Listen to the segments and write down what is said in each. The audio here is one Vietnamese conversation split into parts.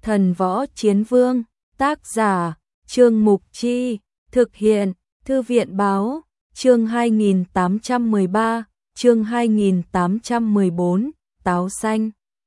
Thần Võ Chiến Vương, tác giả, Trương Mục Chi, thực hiện, Thư viện Báo, chương 2813, chương 2814, Táo Xanh.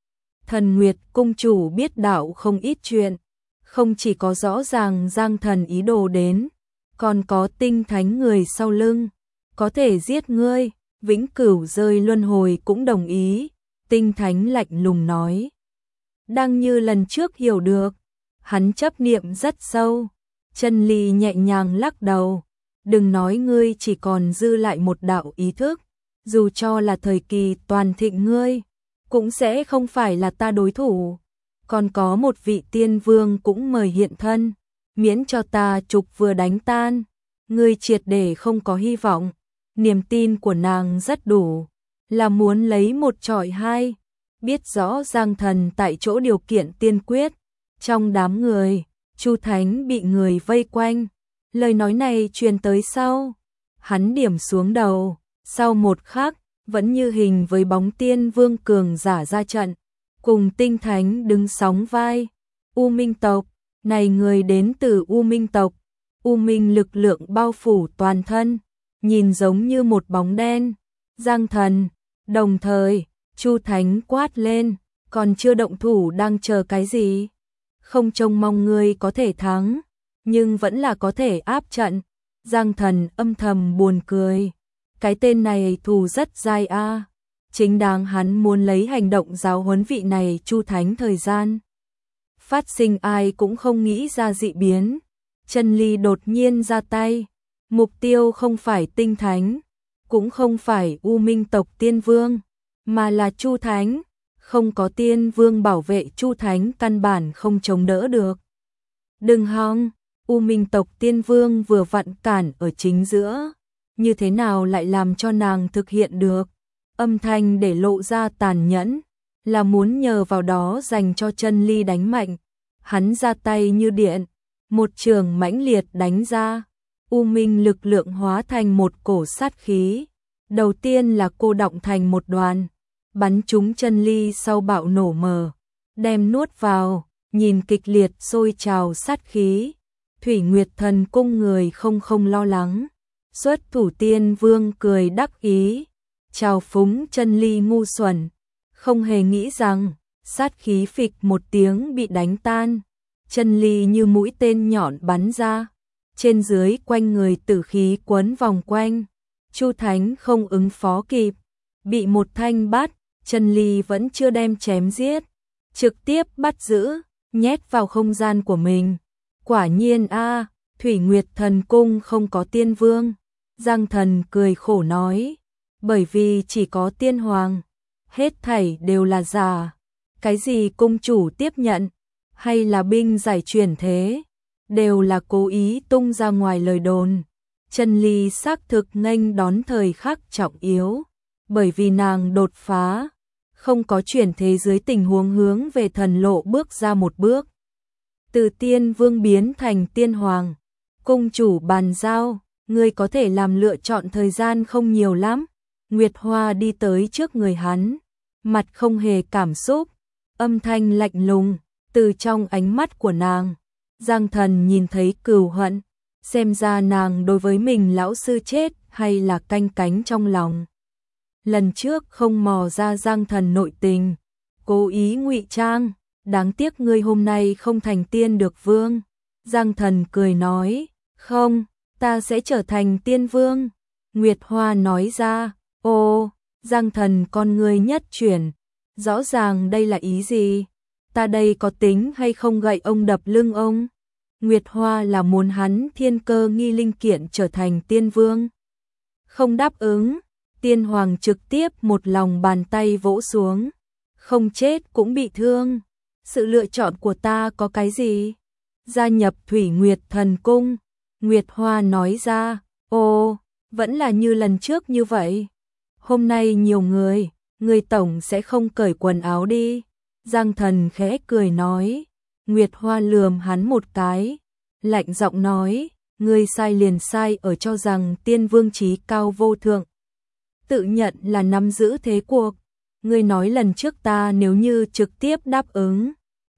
Thần Nguyệt Cung chủ biết đạo không ít chuyện, không chỉ có rõ ràng Giang Thần ý đồ đến, còn có tinh thánh người sau lưng, có thể giết ngươi, vĩnh cửu rơi luân hồi cũng đồng ý, tinh thánh lạnh lùng nói. Đang như lần trước hiểu được, hắn chấp niệm rất sâu, Chân Ly nhẹ nhàng lắc đầu, đừng nói ngươi chỉ còn dư lại một đạo ý thức, dù cho là thời kỳ toàn thịnh ngươi, cũng sẽ không phải là ta đối thủ, còn có một vị tiên vương cũng mời hiện thân, miễn cho ta trục vừa đánh tan, ngươi triệt để không có hy vọng, niềm tin của nàng rất đủ, là muốn lấy một chọi hai, biết rõ Giang Thần tại chỗ điều kiện tiên quyết, trong đám người, Chu Thánh bị người vây quanh, lời nói này truyền tới sau, hắn điểm xuống đầu, sau một khắc, vẫn như hình với bóng tiên vương cường giả ra trận, cùng tinh thánh đứng sóng vai, U Minh tộc, này người đến từ U Minh tộc, U Minh lực lượng bao phủ toàn thân, nhìn giống như một bóng đen, Giang Thần, đồng thời, Chu Thánh quát lên, còn chưa động thủ đang chờ cái gì? Không trông mong ngươi có thể thắng, nhưng vẫn là có thể áp trận. Giang Thần âm thầm buồn cười, cái tên này thù rất dai a, chính đáng hắn muốn lấy hành động giáo huấn vị này Chu Thánh thời gian. Phát sinh ai cũng không nghĩ ra dị biến, Chân Ly đột nhiên ra tay, mục tiêu không phải tinh thánh, cũng không phải U Minh tộc tiên vương, mà là Chu Thánh, không có tiên vương bảo vệ Chu Thánh căn bản không chống đỡ được. Đừng hòng, U Minh tộc tiên vương vừa vặn cản ở chính giữa, như thế nào lại làm cho nàng thực hiện được? Âm thanh để lộ ra tàn nhẫn, là muốn nhờ vào đó dành cho Chân Ly đánh mạnh. Hắn ra tay như điện, một trường mãnh liệt đánh ra, U Minh lực lượng hóa thành một cổ sát khí. Đầu tiên là cô động thành một đoàn, bắn trúng Chân Ly sau bạo nổ mờ, đem nuốt vào, nhìn kịch liệt sôi trào sát khí. Thủy Nguyệt Thần cung người không lo lắng, xuất thủ tiên vương cười đắc ý, chào phúng Chân Ly ngu xuẩn, không hề nghĩ rằng sát khí phịch một tiếng bị đánh tan, Chân Ly như mũi tên nhọn bắn ra, trên dưới quanh người tử khí quấn vòng quanh. Chu Thánh không ứng phó kịp, bị một thanh bắt, Chân Ly vẫn chưa đem chém giết, trực tiếp bắt giữ, nhét vào không gian của mình. Quả nhiên a, Thủy Nguyệt Thần cung không có tiên vương. Giang Thần cười khổ nói, bởi vì chỉ có tiên hoàng, hết thảy đều là giả. Cái gì cung chủ tiếp nhận, hay là binh giải chuyển thế, đều là cố ý tung ra ngoài lời đồn. Chân Ly xác thực nghênh đón thời khắc trọng yếu, bởi vì nàng đột phá, không có chuyển thế dưới tình huống hướng về thần lộ bước ra một bước. Từ tiên vương biến thành tiên hoàng, cung chủ bàn giao, ngươi có thể làm lựa chọn thời gian không nhiều lắm. Nguyệt Hoa đi tới trước người hắn, mặt không hề cảm xúc, âm thanh lạnh lùng, từ trong ánh mắt của nàng. Giang Thần nhìn thấy cừu hận, xem ra nàng đối với mình lão sư chết hay là canh cánh trong lòng. Lần trước không mò ra Giang Thần nội tình, cố ý ngụy trang, đáng tiếc ngươi hôm nay không thành tiên được vương. Giang Thần cười nói, không, ta sẽ trở thành tiên vương. Nguyệt Hoa nói ra, ô, Giang Thần con ngươi nhất chuyển, rõ ràng đây là ý gì? Ta đây có tính hay không gậy ông đập lưng ông? Nguyệt Hoa là muốn hắn thiên cơ nghi linh kiện trở thành tiên vương. Không đáp ứng, tiên hoàng trực tiếp một lòng bàn tay vỗ xuống. Không chết cũng bị thương. Sự lựa chọn của ta có cái gì? Gia nhập Thủy Nguyệt Thần cung. Nguyệt Hoa nói ra, ồ, vẫn là như lần trước như vậy. Hôm nay nhiều người tổng sẽ không cởi quần áo đi. Giang Thần khẽ cười nói. Nguyệt Hoa lườm hắn một cái, lạnh giọng nói, ngươi sai liền sai ở cho rằng tiên vương trí cao vô thượng, tự nhận là nắm giữ thế cuộc. Ngươi nói lần trước ta nếu như trực tiếp đáp ứng,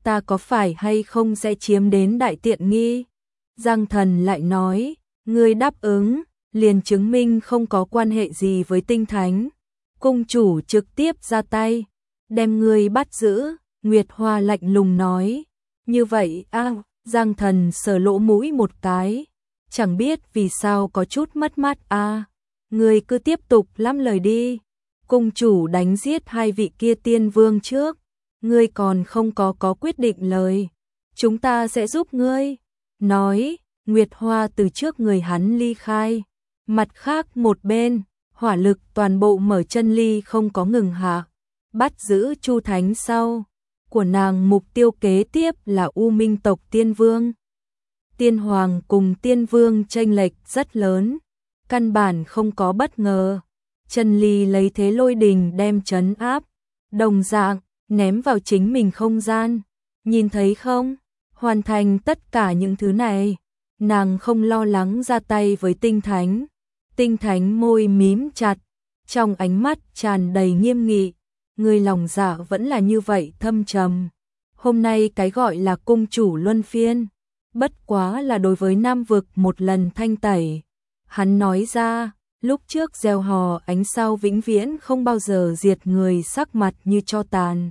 ta có phải hay không sẽ chiếm đến đại tiện nghi? Giang Thần lại nói, ngươi đáp ứng, liền chứng minh không có quan hệ gì với Tinh Thánh. Cung chủ trực tiếp ra tay, đem ngươi bắt giữ. Nguyệt Hoa lạnh lùng nói, như vậy Giang Thần sờ lỗ mũi một cái, chẳng biết vì sao có chút mất mát ngươi cứ tiếp tục lắm lời đi. Cung chủ đánh giết hai vị kia tiên vương trước, ngươi còn không có quyết định lời, chúng ta sẽ giúp ngươi. Nói, Nguyệt Hoa từ trước người hắn ly khai, mặt khác một bên, hỏa lực toàn bộ mở chân ly không có ngừng hạ, bắt giữ Chu Thánh sau. Của nàng mục tiêu kế tiếp là U Minh tộc Tiên Vương. Tiên Hoàng cùng Tiên Vương chênh lệch rất lớn, căn bản không có bất ngờ. Trần Ly lấy thế lôi đình đem trấn áp, đồng dạng ném vào chính mình không gian. Nhìn thấy không? Hoàn thành tất cả những thứ này, nàng không lo lắng ra tay với Tinh Thánh. Tinh Thánh môi mím chặt, trong ánh mắt tràn đầy nghiêm nghị. Người lòng dạ vẫn là như vậy thâm trầm. Hôm nay cái gọi là cung chủ luân phiên, bất quá là đối với Nam vực một lần thanh tẩy. Hắn nói ra, lúc trước gieo hò ánh sao vĩnh viễn không bao giờ diệt người sắc mặt như tro tàn.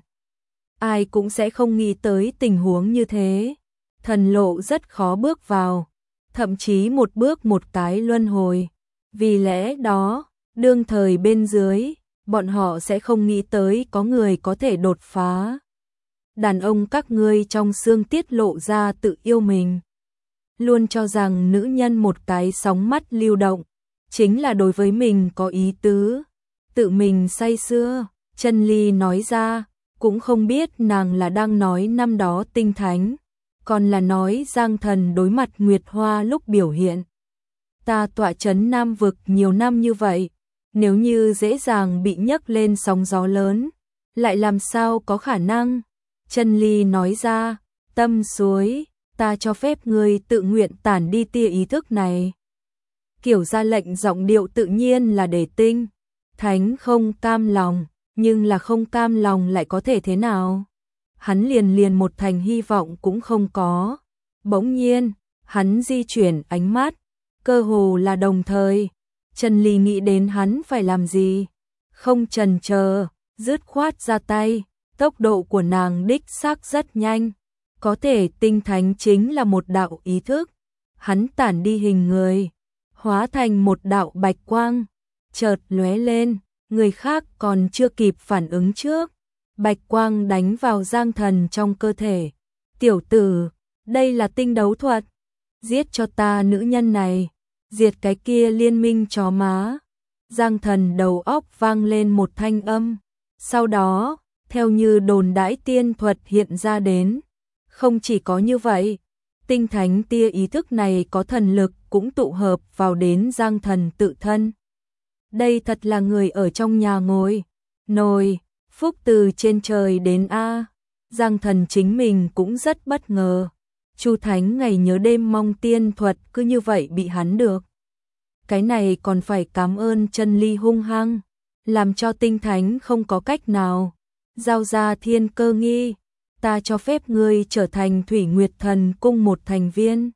Ai cũng sẽ không nghĩ tới tình huống như thế. Thần lộ rất khó bước vào, thậm chí một bước một cái luân hồi. Vì lẽ đó, đương thời bên dưới, bọn họ sẽ không nghĩ tới có người có thể đột phá. Đàn ông các ngươi trong xương tiết lộ ra tự yêu mình. Luôn cho rằng nữ nhân một cái sóng mắt lưu động, chính là đối với mình có ý tứ. Tự mình say sưa, Trần Ly nói ra, cũng không biết nàng là đang nói năm đó Tinh Thánh, còn là nói Giang Thần đối mặt Nguyệt Hoa lúc biểu hiện. Ta tọa trấn Nam vực nhiều năm như vậy, nếu như dễ dàng bị nhấc lên sóng gió lớn, lại làm sao có khả năng? Trần Ly nói ra, tâm suối, ta cho phép ngươi tự nguyện tản đi tia ý thức này. Kiểu ra lệnh giọng điệu tự nhiên là để Tinh Thánh không cam lòng, nhưng là không cam lòng lại có thể thế nào? Hắn liền một thành hy vọng cũng không có. Bỗng nhiên, hắn di chuyển ánh mắt, cơ hồ là đồng thời. Trần Ly nghĩ đến hắn phải làm gì, không chần chờ, dứt khoát ra tay. Tốc độ của nàng đích xác rất nhanh, có thể Tinh Thánh chính là một đạo ý thức. Hắn tản đi hình người, hóa thành một đạo bạch quang, chợt lóe lên, người khác còn chưa kịp phản ứng trước. Bạch quang đánh vào Giang Thần trong cơ thể. Tiểu tử, đây là tinh đấu thuật, giết cho ta nữ nhân này, diệt cái kia liên minh chó má. Giang Thần đầu óc vang lên một thanh âm, sau đó, theo như đồn đãi tiên thuật hiện ra đến. Không chỉ có như vậy, Tinh Thánh tia ý thức này có thần lực cũng tụ hợp vào đến Giang Thần tự thân. Đây thật là người ở trong nhà ngồi, nồi, phúc từ trên trời đến Giang Thần chính mình cũng rất bất ngờ. Chu Thánh ngày nhớ đêm mong tiên thuật cứ như vậy bị hắn được. Cái này còn phải cảm ơn Trần Ly hung hăng, làm cho Tinh Thánh không có cách nào. Giao ra thiên cơ nghi, ta cho phép ngươi trở thành Thủy Nguyệt Thần Cung một thành viên.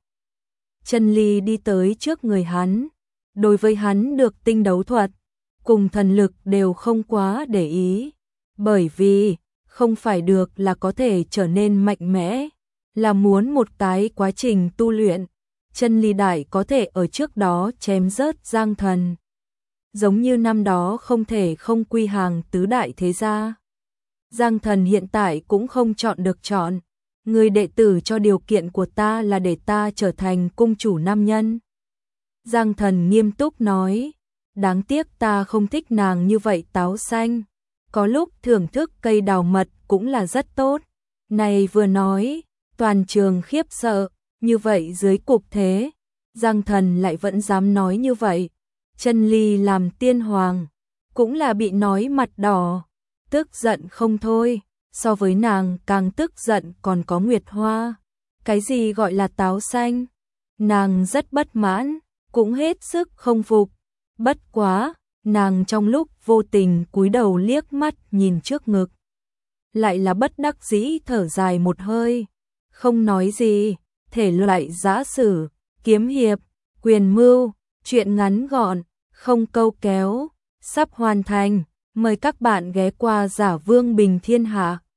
Trần Ly đi tới trước người hắn, đối với hắn được tinh đấu thuật, cùng thần lực đều không quá để ý, bởi vì không phải được là có thể trở nên mạnh mẽ, là muốn một cái quá trình tu luyện. Trần Ly đại có thể ở trước đó chém rớt Giang Thần, giống như năm đó không thể không quy hàng tứ đại thế gia. Giang Thần hiện tại cũng không chọn được chọn, người đệ tử cho điều kiện của ta là để ta trở thành cung chủ nam nhân. Giang Thần nghiêm túc nói, đáng tiếc ta không thích nàng như vậy táo xanh, có lúc thưởng thức cây đào mật cũng là rất tốt. Này vừa nói, toàn trường khiếp sợ, như vậy dưới cục thế, Giang Thần lại vẫn dám nói như vậy. Trần Ly làm tiên hoàng, cũng là bị nói mặt đỏ, tức giận không thôi. So với nàng càng tức giận còn có Nguyệt Hoa. Cái gì gọi là táo xanh? Nàng rất bất mãn, cũng hết sức không phục. Bất quá, nàng trong lúc vô tình cúi đầu liếc mắt nhìn trước ngực. lại là bất đắc dĩ thở dài một hơi, không nói gì. Thể loại giã sử, kiếm hiệp, quyền mưu, truyện ngắn gọn, không câu kéo, sắp hoàn thành. Mời các bạn ghé qua Giả Vương Bình Thiên Hạ.